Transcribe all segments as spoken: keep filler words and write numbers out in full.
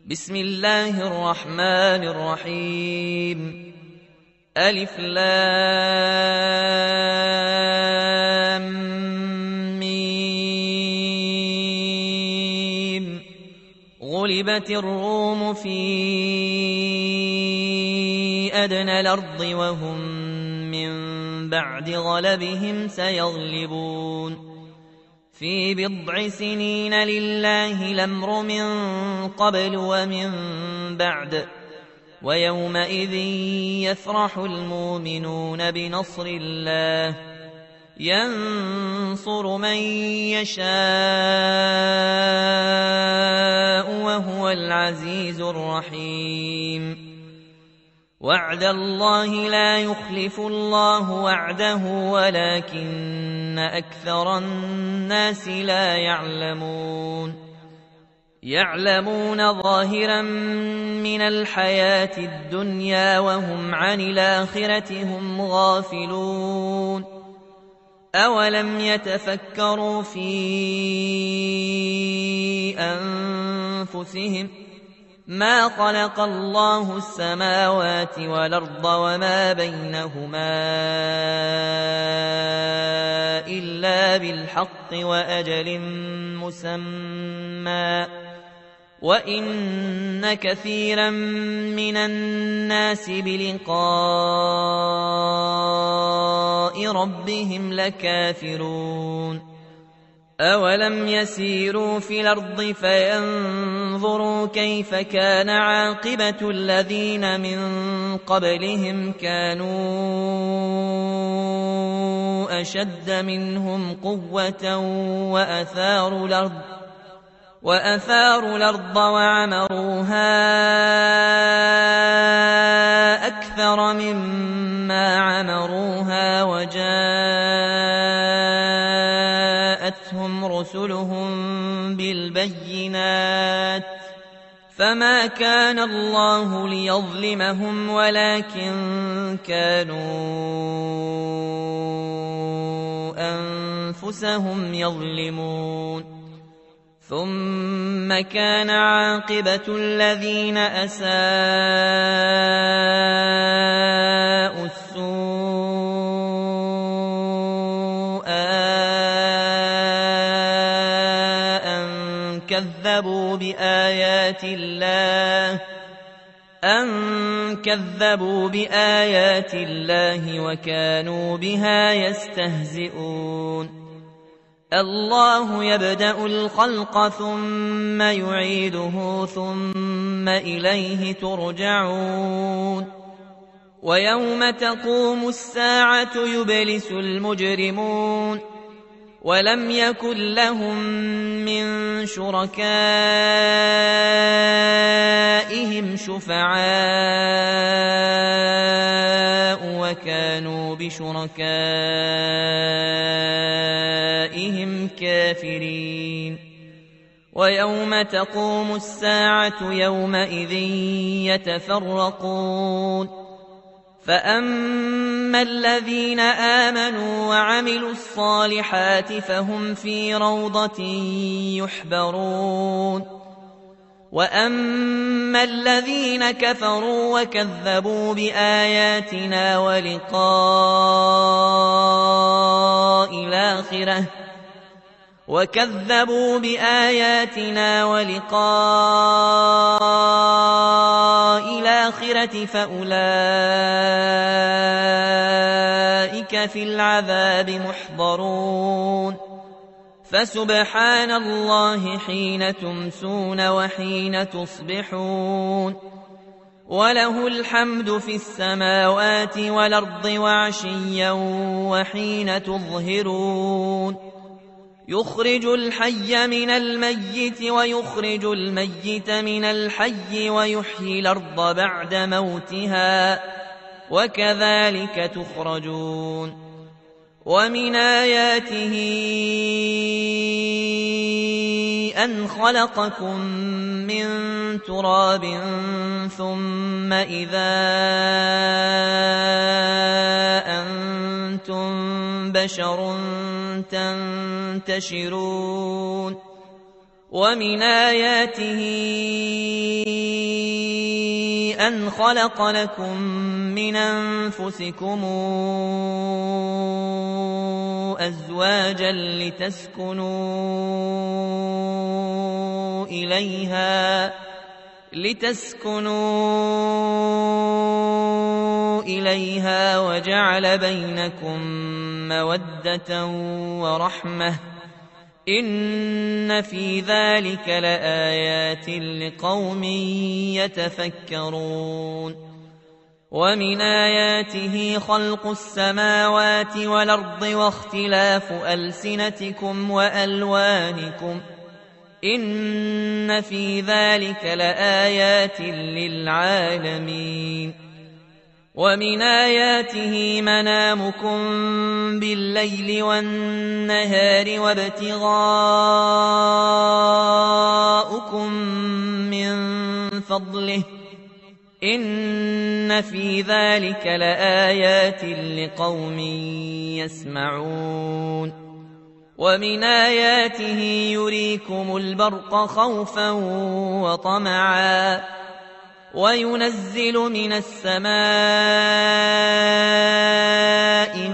بسم الله الرحمن الرحيم. ألف لام ميم. غلبت الروم في أدنى الأرض وهم من بعد غلبهم سيغلبون في بضع سنين لله الأمر من قبل ومن بعد ويومئذ يفرح المؤمنون بنصر الله ينصر من يشاء وهو العزيز الرحيم. وعد الله لا يخلف الله وعده ولكن أكثر الناس لا يعلمون. يعلمون ظاهرا من الحياة الدنيا وهم عن الآخرة هم غافلون. أولم يتفكروا في أنفسهم ما خلق الله السماوات والأرض وما بينهما إلا بالحق وأجل مسمى وإن كثيرا من الناس بلقاء ربهم لكافرون. أولم يسيروا في الأرض فينظروا كيف كان عاقبة الذين من قبلهم كانوا أشد منهم قوة وأثاروا الأرض وأثاروا الأرض وعمروها أكثر مما عمروها وجاءتهم رسلهم بالبينات فما كان الله ليظلمهم ولكن كانوا أنفسهم يظلمون. ثم كان عاقبة الذين أساءوا السوء أن كذبوا بآيات الله أن كذبوا بآيات الله وكانوا بها يستهزئون. الله يبدأ الخلق ثم يعيده ثم إليه ترجعون. ويوم تقوم الساعة يبلس المجرمون ولم يكن لهم من شركائهم شفعاء وكانوا بشركائهم كافرين. ويوم تقوم الساعة يومئذ يتفرقون فأما الذين آمنوا وعملوا الصالحات فهم في روضة يحبرون. وأما الذين كفروا وكذبوا بآياتنا ولقاء الآخرة وكذبوا بآياتنا ولقاء الآخرة فأولئك في العذاب محضرون. فسبحان الله حين تمسون وحين تصبحون وله الحمد في السماوات والأرض وعشيا وحين تظهرون. يخرج الحي من الميت ويخرج الميت من الحي ويحيي الأرض بعد موتها وكذلك تخرجون. ومن آياته أن خلقكم من تراب ثم إذا أنتم بشر تنتشرون. ومن آياته أن خلق لكم من أنفسكم أزواجا لتسكنوا إليها لتسكنوا إليها وجعل بينكم مودة ورحمة إن في ذلك لآيات لقوم يتفكرون ومن آياته خلق السماوات والأرض واختلاف ألسنتكم وألوانكم إن في ذلك لآيات للعالمين ومن آياته منامكم بالليل والنهار وابتغاؤكم من فضله إن في ذلك لآيات لقوم يسمعون ومن آياته يريكم البرق خوفا وطمعا وينزل من السماء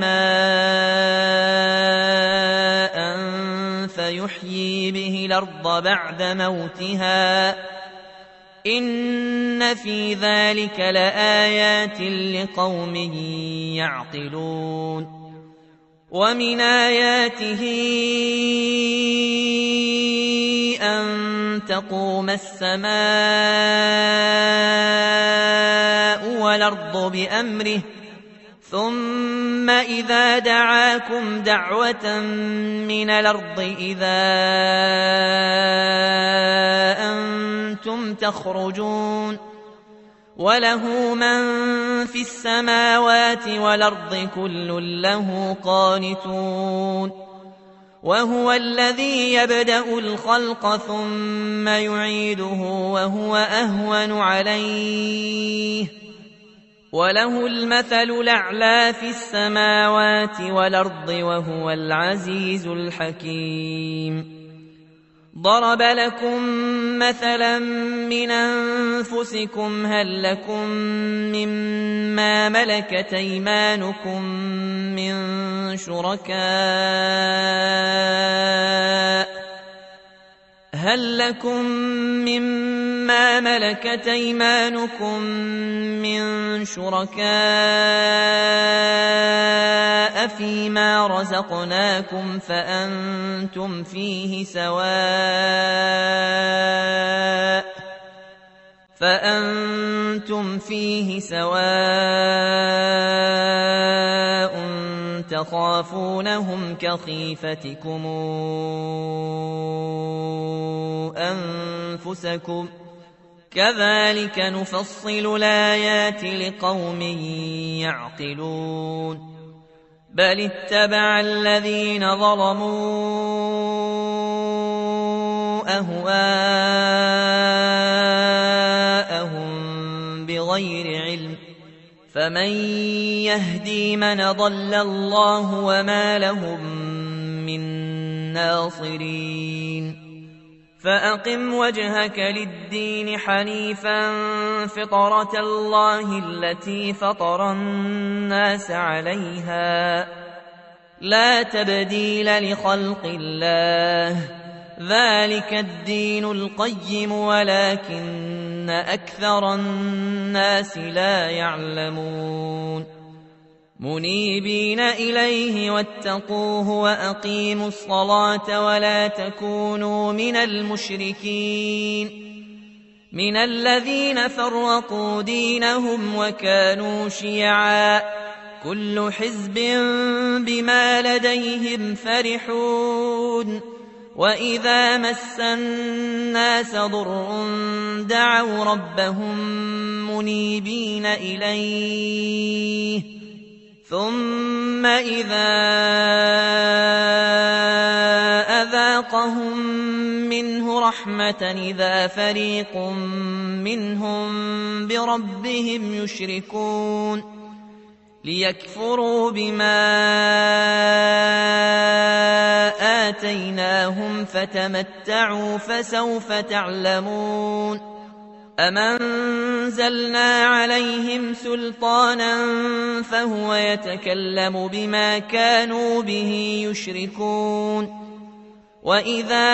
ماء فيحيي به الأرض بعد موتها إن في ذلك لآيات لقوم يعقلون ومن آياته أن تقوم السماء والأرض بأمره ثم إذا دعاكم دعوة من الأرض إذا أنتم تخرجون وله من في السماوات والأرض كل له قانتون وهو الذي يبدأ الخلق ثم يعيده وهو أهون عليه وله المثل الأعلى في السماوات والأرض وهو العزيز الحكيم ضرب لكم مثلا من أنفسكم هل لكم مما ملكت أيمانكم من شركاء هل لكم مما ملكت أيمانكم من شركاء فيما رزقناكم فأنتم فيه سواء فأنتم فيه سواء تخافونهم كخيفتكم أنفسكم كذلك نفصل الآيات لقوم يعقلون بل اتبع الذين ظلموا أهواءهم بغير علم فمن يهدي من ضل الله وما لهم من ناصرين فأقم وجهك للدين حنيفا فطرة الله التي فطر الناس عليها لا تبديل لخلق الله ذلك الدين القيم ولكن أكثر الناس لا يعلمون منيبين إليه واتقوه وأقيموا الصلاة ولا تكونوا من المشركين من الذين فرقوا دينهم وكانوا شيعا كل حزب بما لديهم فرحون وإذا مس الناس ضر دعوا ربهم منيبين إليه ثم إذا أذاقهم منه رحمة إذا فريق منهم بربهم يشركون ليكفروا بما آتيناهم فتمتعوا فسوف تعلمون أمن أنزلنا عليهم سلطانا فهو يتكلم بما كانوا به يشركون وإذا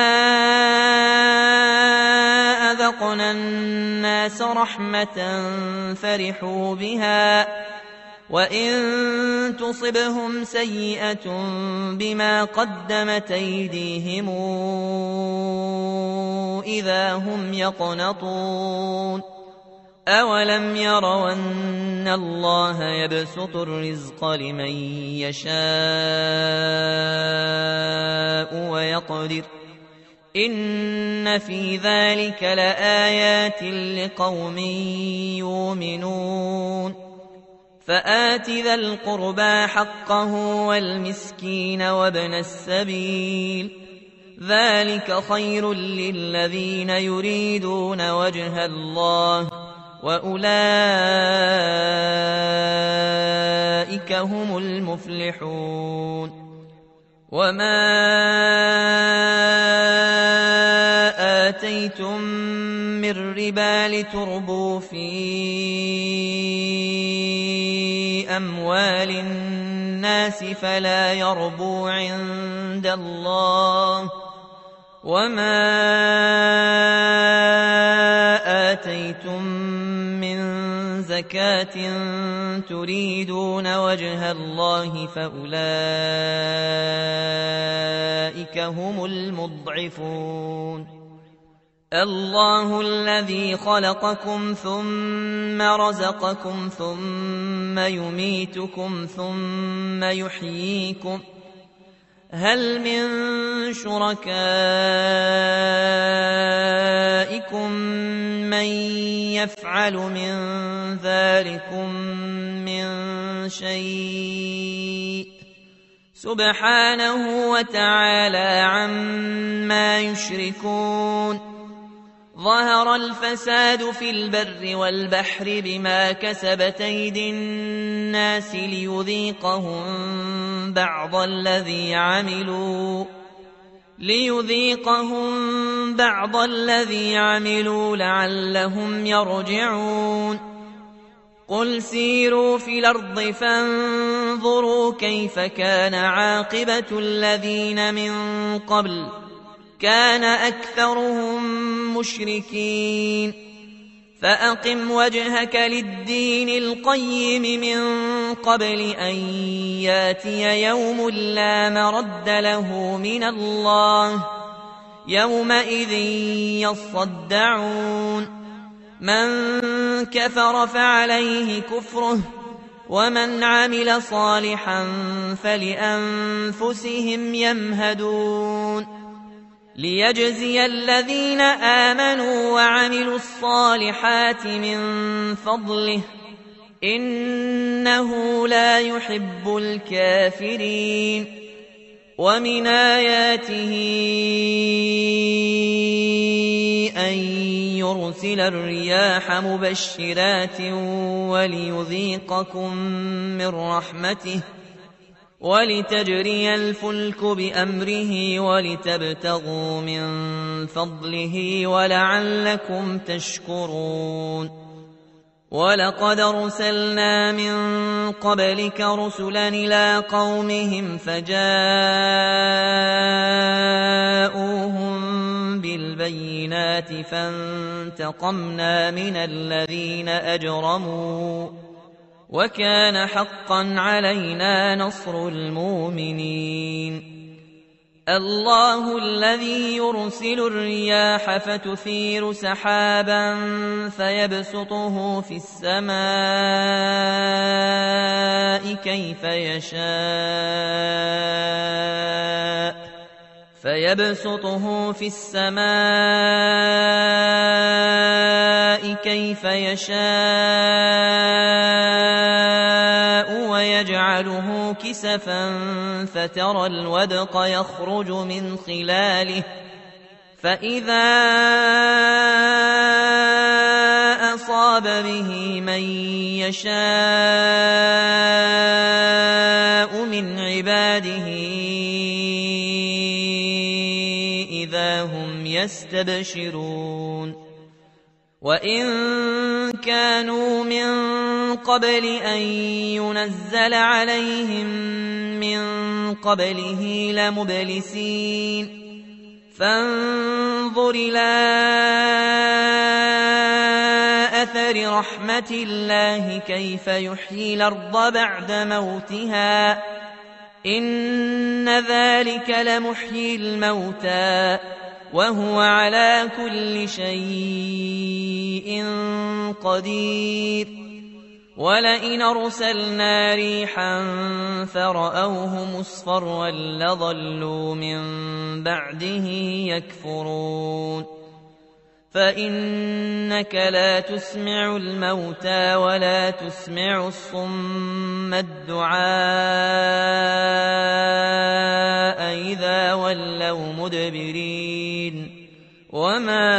أذقنا الناس رحمة فرحوا بها وإن تصبهم سيئة بما قدمت أيديهم إذا هم يقنطون أولم يروا أن الله يبسط الرزق لمن يشاء ويقدر إن في ذلك لآيات لقوم يؤمنون فآت ذا القربى حقه والمسكين وابن السبيل ذلك خير للذين يريدون وجه الله وأولئك هم المفلحون وما آتيتم من ربا لتربوا في أموال الناس فلا يربو عند الله وما آتيتم من زكاة تريدون وجه الله فأولئك هم المضعفون الله الذي خلقكم ثم رزقكم ثم يميتكم ثم يحييكم هل من شركائكم من يفعل من ذلكم من شيء سبحانه وتعالى عما يشركون ظهر الفساد في البر والبحر بما كسبت أيدي الناس ليذيقهم بعض الذي عملوا ليذيقهم بعض الذي عملوا لعلهم يرجعون قل سيروا في الأرض فانظروا كيف كان عاقبة الذين من قبل كان أكثرهم مشركين فأقم وجهك للدين القيم من قبل أن ياتي يوم لا مرد له من الله يومئذ يصدعون من كفر فعليه كفره ومن عمل صالحا فلأنفسهم يمهدون ليجزي الذين آمنوا وعملوا الصالحات من فضله إنه لا يحب الكافرين ومن آياته أن يرسل الرياح مبشرات وليذيقكم من رحمته ولتجري الفلك بأمره ولتبتغوا من فضله ولعلكم تشكرون ولقد أرسلنا من قبلك رسلا إلى قومهم فجاءوهم بالبينات فانتقمنا من الذين أجرموا وكان حقا علينا نصر المؤمنين الله الذي يرسل الرياح فتثير سحابا فيبسطه في السماء كيف يشاء فيبسطه في السماء كيف يشاء ويجعله كسفا فترى الودق يخرج من خلاله فإذا أصاب به من يشاء من عباده إذا هم يستبشرون وإن كانوا من قبل أن ينزل عليهم من قبله لمبلسين فانظر إلى أثر رحمة الله كيف يحيي الأرض بعد موتها إن ذلك لمحيي الموتى وهو على كل شيء قدير ولئن أرسلنا ريحا فرأوه مصفرا لظلوا من بعده يكفرون فإنك لا تسمع الموتى ولا تسمع الصم الدعاء إذا ولوا مدبرين وما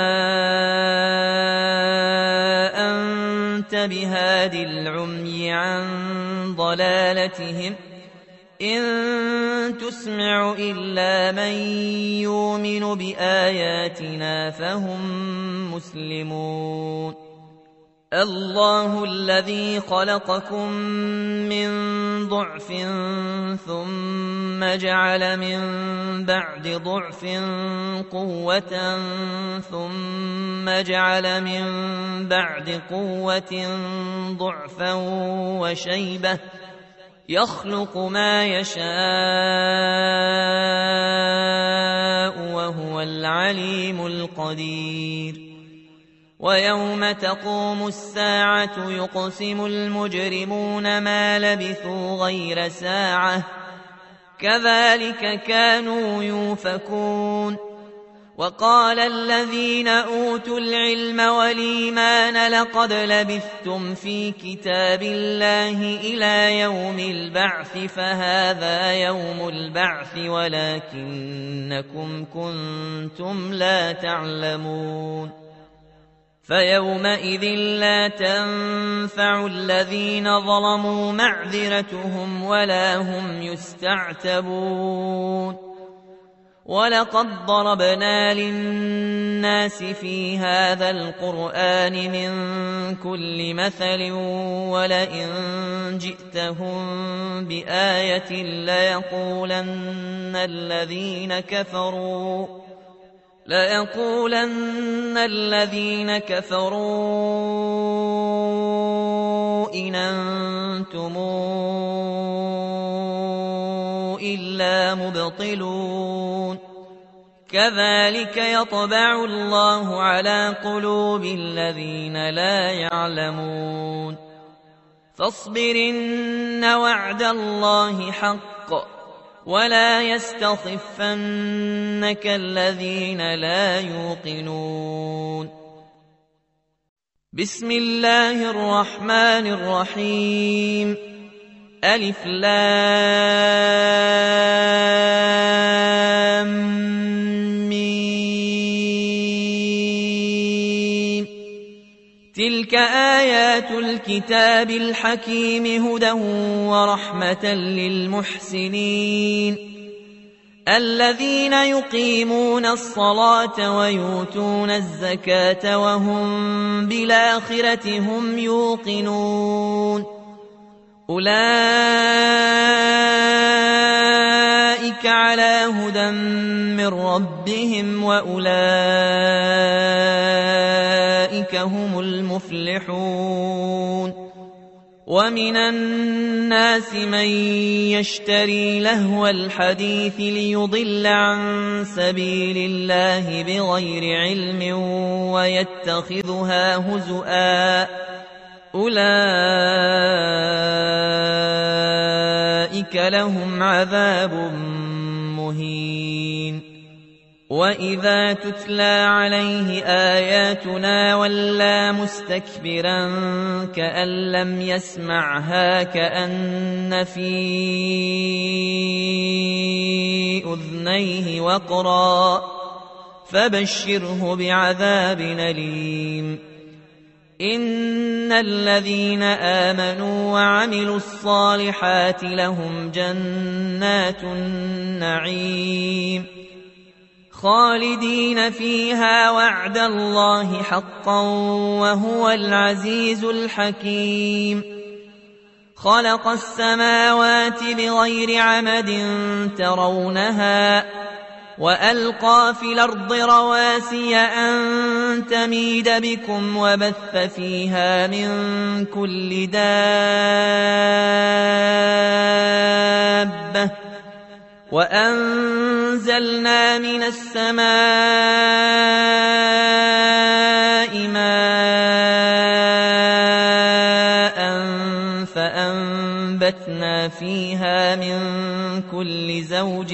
أنت بهاد العمي عن ضلالتهم إن تسمع إلا من يؤمن بآياتنا فهم مسلمون الله الذي خلقكم من ضعف ثم جعل من بعد ضعف قوة ثم جعل من بعد قوة ضعفا وشيبة يخلق ما يشاء وهو العليم القدير ويوم تقوم الساعة يقسم المجرمون ما لبثوا غير ساعة كذلك كانوا يؤفكون وقال الذين أوتوا العلم والإيمان لقد لبثتم في كتاب الله إلى يوم البعث فهذا يوم البعث ولكنكم كنتم لا تعلمون فيومئذ لا تنفع الذين ظلموا معذرتهم ولا هم يستعتبون ولقد ضربنا للناس في هذا القرآن من كل مثل ولئن جئتهم بآية ليقولن الذين كفروا ليقولن الذين كفروا إن أنتم إلا مبطلون كذلك يطبع الله على قلوب الذين لا يعلمون فاصبر إن وعد الله حق ولا يستخفنك الذين لا يوقنون بسم الله الرحمن الرحيم ألف لام ميم تلك آيات الكتاب الحكيم هدى ورحمة للمحسنين الذين يقيمون الصلاة ويؤتون الزكاة وهم بالآخرة هم يوقنون أولئك على هدى من ربهم وأولئك هم المفلحون ومن الناس من يشتري لهو الحديث ليضل عن سبيل الله بغير علم ويتخذها هزؤا أولئك لهم عذاب مهين وإذا تتلى عليه آياتنا ولى مستكبرا كأن لم يسمعها كأن في أذنيه وقرا فبشره بعذاب أليم إن الذين آمنوا وعملوا الصالحات لهم جنات النعيم خالدين فيها وعد الله حقا وهو العزيز الحكيم خلق السماوات بغير عمد ترونها وألقى في الأرض رواسي أن تميد بكم وبث فيها من كل دابة وأنزلنا من السماء ماء فأنبتنا فيها من كل زوج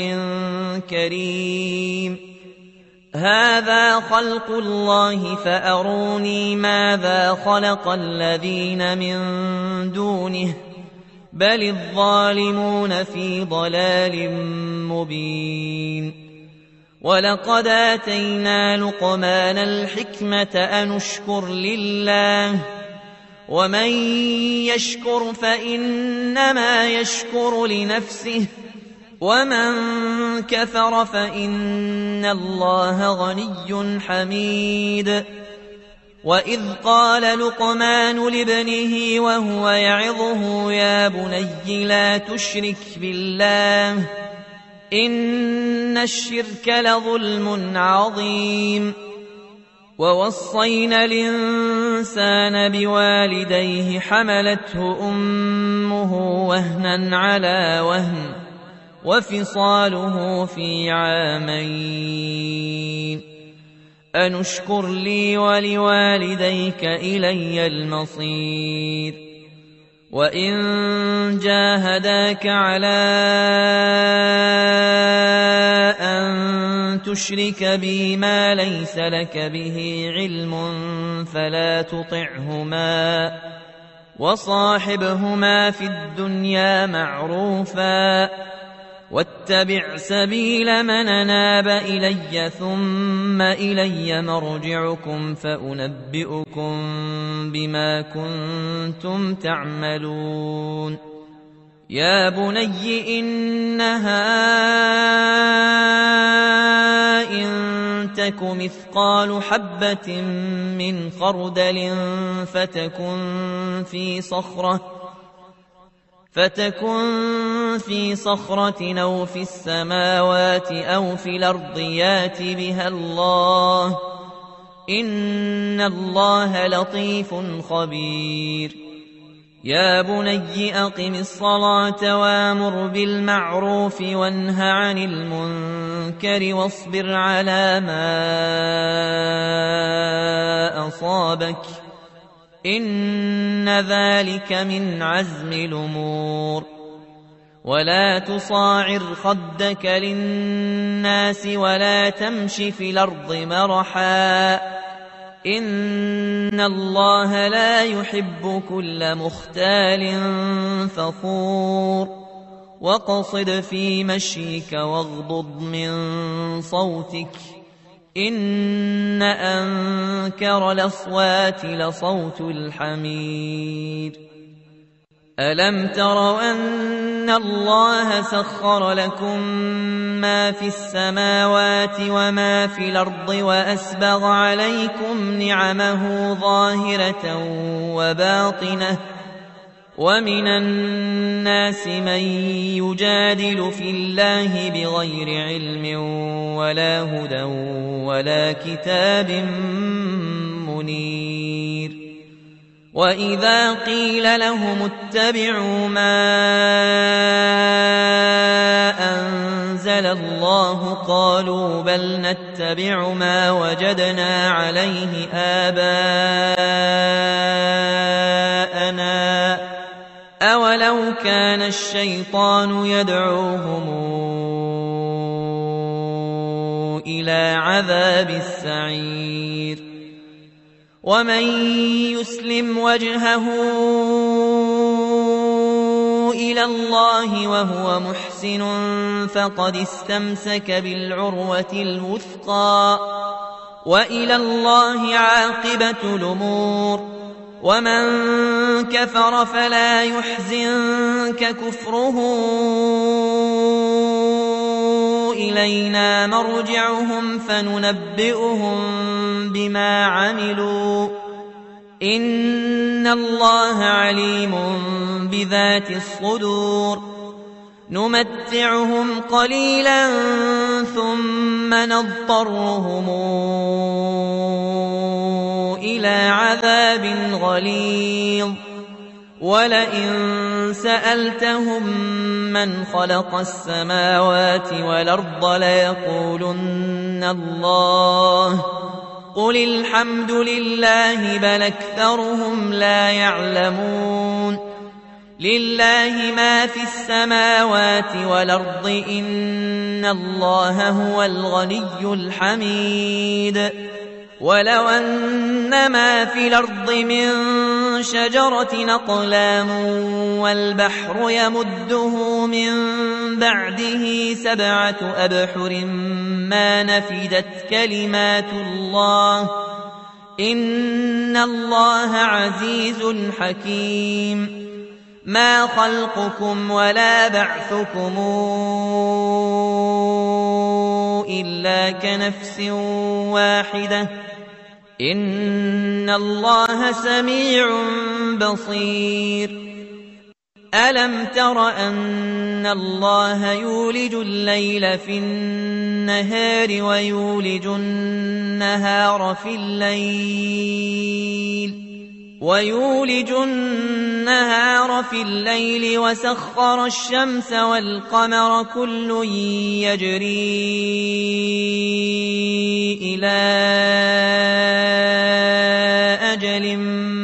كريم هذا خلق الله فأروني ماذا خلق الذين من دونه بل الظالمون في ضلال مبين ولقد آتينا لقمان الحكمة أن اشكر لله ومن يشكر فإنما يشكر لنفسه ومن كفر فإن الله غني حميد وإذ قال لقمان لابنه وهو يعظه يا بني لا تشرك بالله إن الشرك لظلم عظيم ووصينا الإنسان بوالديه حملته أمه وهنا على وهن وفصاله في عامين أن اشكر لي ولوالديك إلي المصير وإن جاهداك على أن تشرك بي ما ليس لك به علم فلا تطعهما وصاحبهما في الدنيا معروفا واتبع سبيل من أناب إلي ثم إلي مرجعكم فأنبئكم بما كنتم تعملون يا بني إنها إن تك مثقال حبة من خردل فتكن في صخرة فتكن في صخرة أو في السماوات أو في الأرض يات بها الله إن الله لطيف خبير يا بني أقم الصلاة وامر بالمعروف وانه عن المنكر واصبر على ما أصابك إن ذلك من عزم الأمور ولا تصاعر خدك للناس ولا تمش في الأرض مرحا إن الله لا يحب كل مختال فخور واقصد في مشيك واغضض من صوتك إن أنكر الأصوات لصوت الحمير ألم تروا أن الله سخر لكم ما في السماوات وما في الأرض وأسبغ عليكم نعمه ظاهرة وباطنة ومن الناس من يجادل في الله بغير علم ولا هدى ولا كتاب منير وإذا قيل لهم اتبعوا ما أنزل الله قالوا بل نتبع ما وجدنا عليه آباءنا أولو كان الشيطان يدعوهم إلى عذاب السعير ومن يسلم وجهه إلى الله وهو محسن فقد استمسك بالعروة الوثقى وإلى الله عاقبة الأمور ومن كفر فلا يحزنك كفره إلينا مرجعهم فننبئهم بما عملوا إن الله عليم بذات الصدور نمتعهم قليلا ثم نضطرهم إلى عذاب غليظ ولئن سألتهم من خلق السماوات والأرض ليقولن الله قل الحمد لله بل أكثرهم لا يعلمون لله ما في السماوات والأرض إن الله هو الغني الحميد ولو أن ما في الأرض من شجرة أقلام والبحر يمده من بعده سبعة أبحر ما نفدت كلمات الله إن الله عزيز حكيم ما خلقكم ولا بعثكم إلا كنفس واحدة إن الله سميع بصير ألم تر أن الله يولج الليل في النهار ويولج النهار في الليل ويولج النهار في الليل وسخر الشمس والقمر كل يجري إلى أجل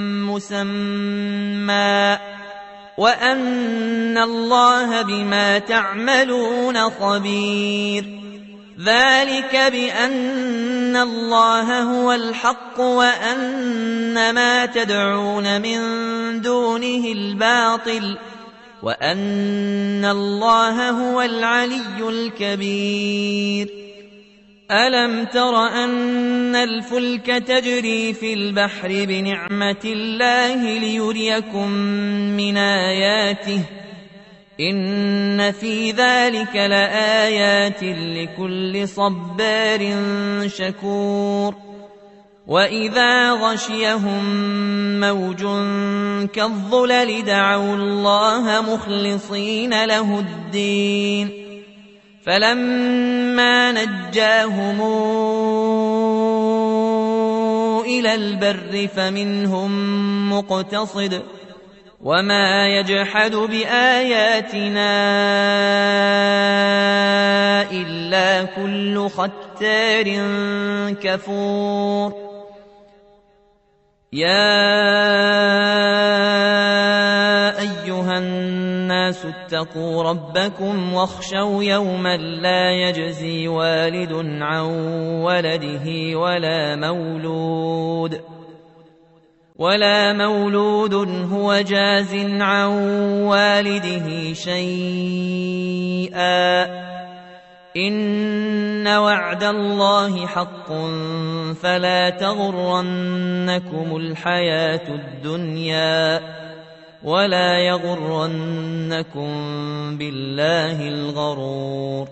مسمى وأن الله بما تعملون خبير ذلك بأن الله هو الحق وأن ما تدعون من دونه الباطل وأن الله هو العلي الكبير ألم تر أن الفلك تجري في البحر بنعمة الله ليريكم من آياته إن في ذلك لآيات لكل صبار شكور وإذا غشيهم موج كالظلل دعوا الله مخلصين له الدين فلما نجاهم إلى البر فمنهم مقتصد وما يجحد بآياتنا إلا كل ختار كفور يا أيها الناس اتقوا ربكم واخشوا يوما لا يجزي والد عن ولده ولا مولود ولا مولود هو جاز عن والده شيئا إن وعد الله حق فلا تغرنكم الحياة الدنيا ولا يغرنكم بالله الغرور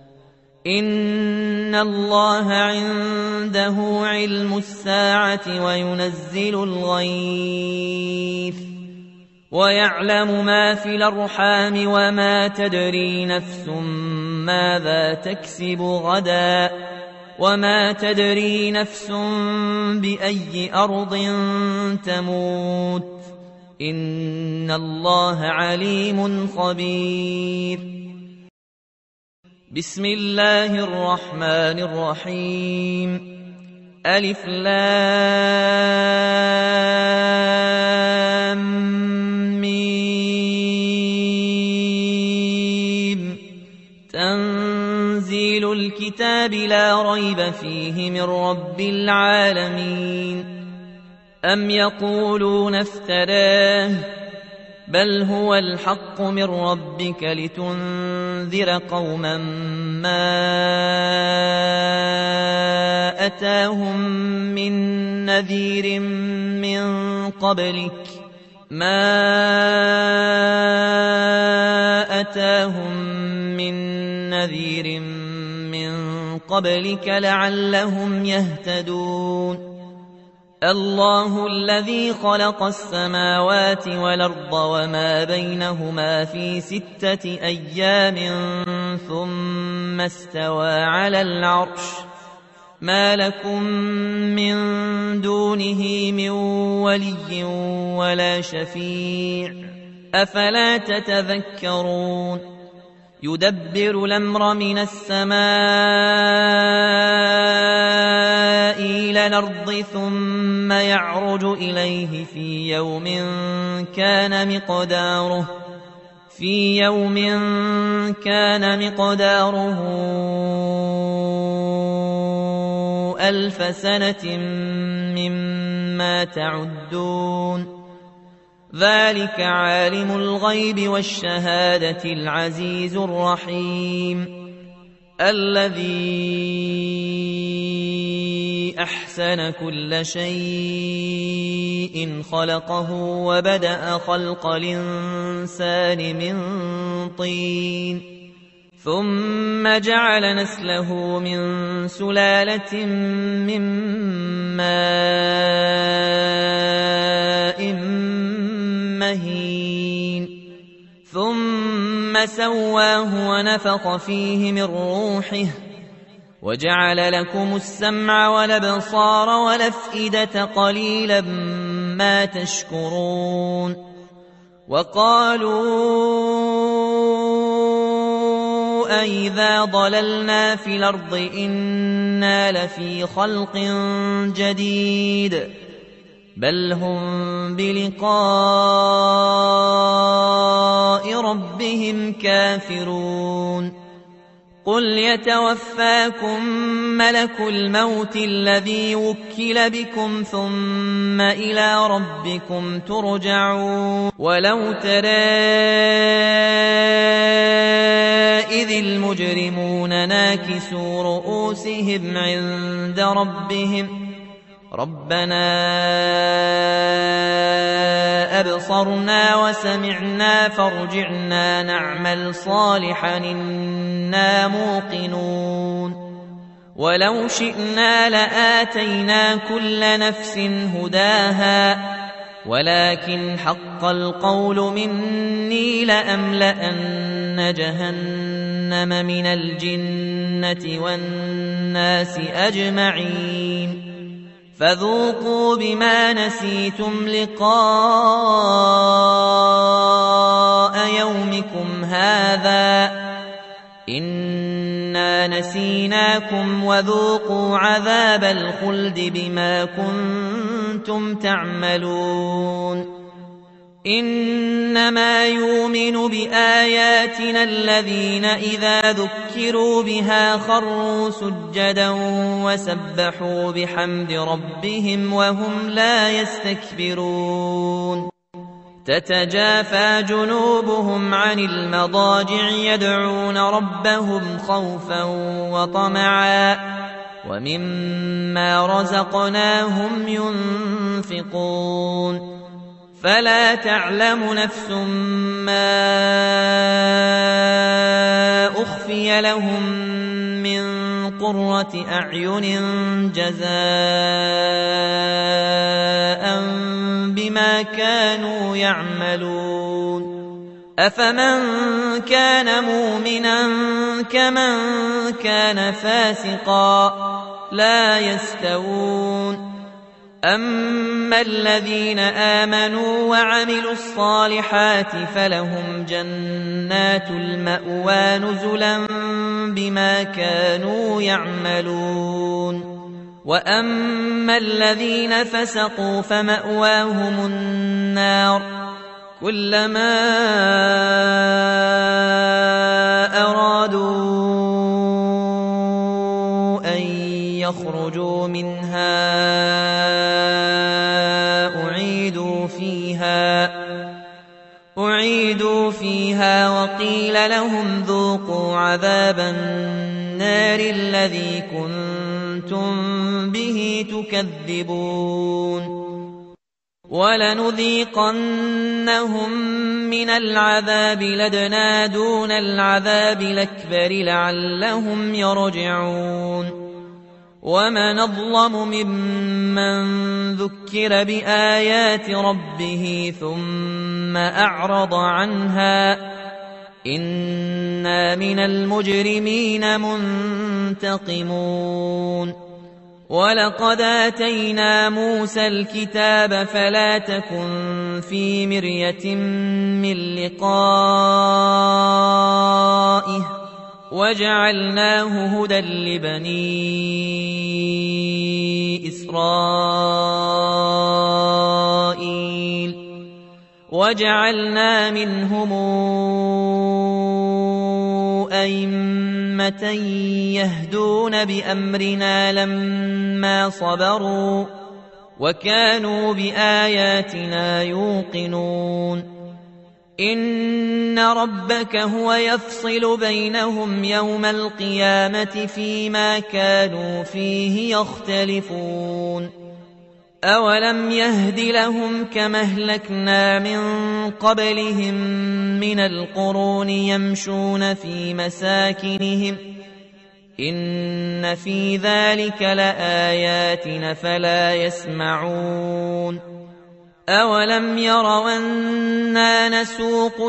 إن الله عنده علم الساعة وينزل الغيث ويعلم ما في الأرحام وما تدري نفس ماذا تكسب غدا وما تدري نفس بأي أرض تموت إن الله عليم خبير بسم الله الرحمن الرحيم ألف لام ميم تنزيل الكتاب لا ريب فيه من رب العالمين أم يقولون افتراه بل هو الحق من ربك لتنذر قوما ما أتاهم من نذير من قبلك ما أتاهم من نذير قبلك لعلهم يهتدون الله الذي خلق السماوات والأرض وما بينهما في ستة أيام ثم استوى على العرش ما لكم من دونه من ولي ولا شفيع أفلا تتذكرون يدبر الأمر من السماء إلى الأرض ثم يعرج إليه في يوم كان مقداره في يوم كان مقداره ألف سنة مما تعدون ذلك عالم الغيب والشهادة العزيز الرحيم الذي أحسن كل شيء خلقه وبدأ خلق الإنسان من طين ثم جعل نسله من سلالة من ماء مهين ثم سواه ونفخ فيه من روحه وجعل لكم السمع والأبصار والأفئدة قليلا ما تشكرون وقالوا أئذا ضللنا في الأرض إنا لفي خلق جديد بل هم بلقاء ربهم كافرون قل يتوفاكم ملك الموت الذي وكل بكم ثم إلى ربكم ترجعون ولو ترى إذ المجرمون ناكسوا رؤوسهم عند ربهم ربنا أبصرنا وسمعنا فارجعنا نعمل صالحا إنا موقنون ولو شئنا لآتينا كل نفس هداها ولكن حق القول مني لأملأن جهنم من الجنة والناس أجمعين فذوقوا بما نسيتم لقاء يومكم هذا إنا نسيناكم وذوقوا عذاب الخلد بما كنتم تعملون إنما يؤمن بآياتنا الذين إذا ذكروا بها خروا سجدا وسبحوا بحمد ربهم وهم لا يستكبرون تتجافى جنوبهم عن المضاجع يدعون ربهم خوفا وطمعا ومما رزقناهم ينفقون فلا تعلم نفس ما أخفي لهم من قرة أعين جزاء بما كانوا يعملون أفمن كان مؤمنا كمن كان فاسقا لا يستوون أما الذين آمنوا وعملوا الصالحات فلهم جنات المأوى نزلا بما كانوا يعملون وأما الذين فسقوا فمأواهم النار كلما أرادوا أن يخرجوا منها أعيدوا فيها أعيدوا فيها وقيل لهم ذوقوا عذاب النار الذي كنتم به تكذبون ولنذيقنهم من العذاب الأدنى دون العذاب الأكبر لعلهم يرجعون ومن أظلم ممن ذكر بآيات ربه ثم أعرض عنها إنا من المجرمين منتقمون ولقد آتينا موسى الكتاب فلا تكن في مرية من لقائه وجعلناه هدى لبني إسرائيل وجعلنا منهم أئمة يهدون بأمرنا لما صبروا وكانوا بآياتنا يوقنون إن ربك هو يفصل بينهم يوم القيامة فيما كانوا فيه يختلفون أولم يهد لهم كما أهلكنا من قبلهم من القرون يمشون في مساكنهم إن في ذلك لآيات فلا يسمعون أولم يروا أنا نسوق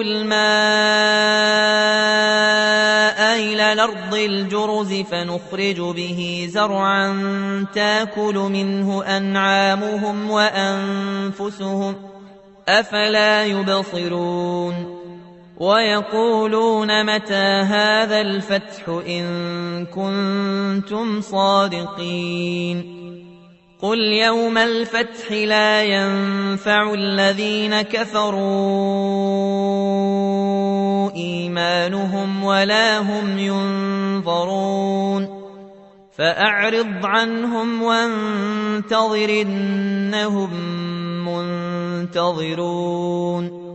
الماء إلى الأرض الجرز فنخرج به زرعا تاكل منه أنعامهم وأنفسهم أفلا يبصرون ويقولون متى هذا الفتح إن كنتم صادقين قل يوم الفتح لا ينفع الذين كفروا إيمانهم ولا هم ينظرون فأعرض عنهم وانتظر إنهم منتظرون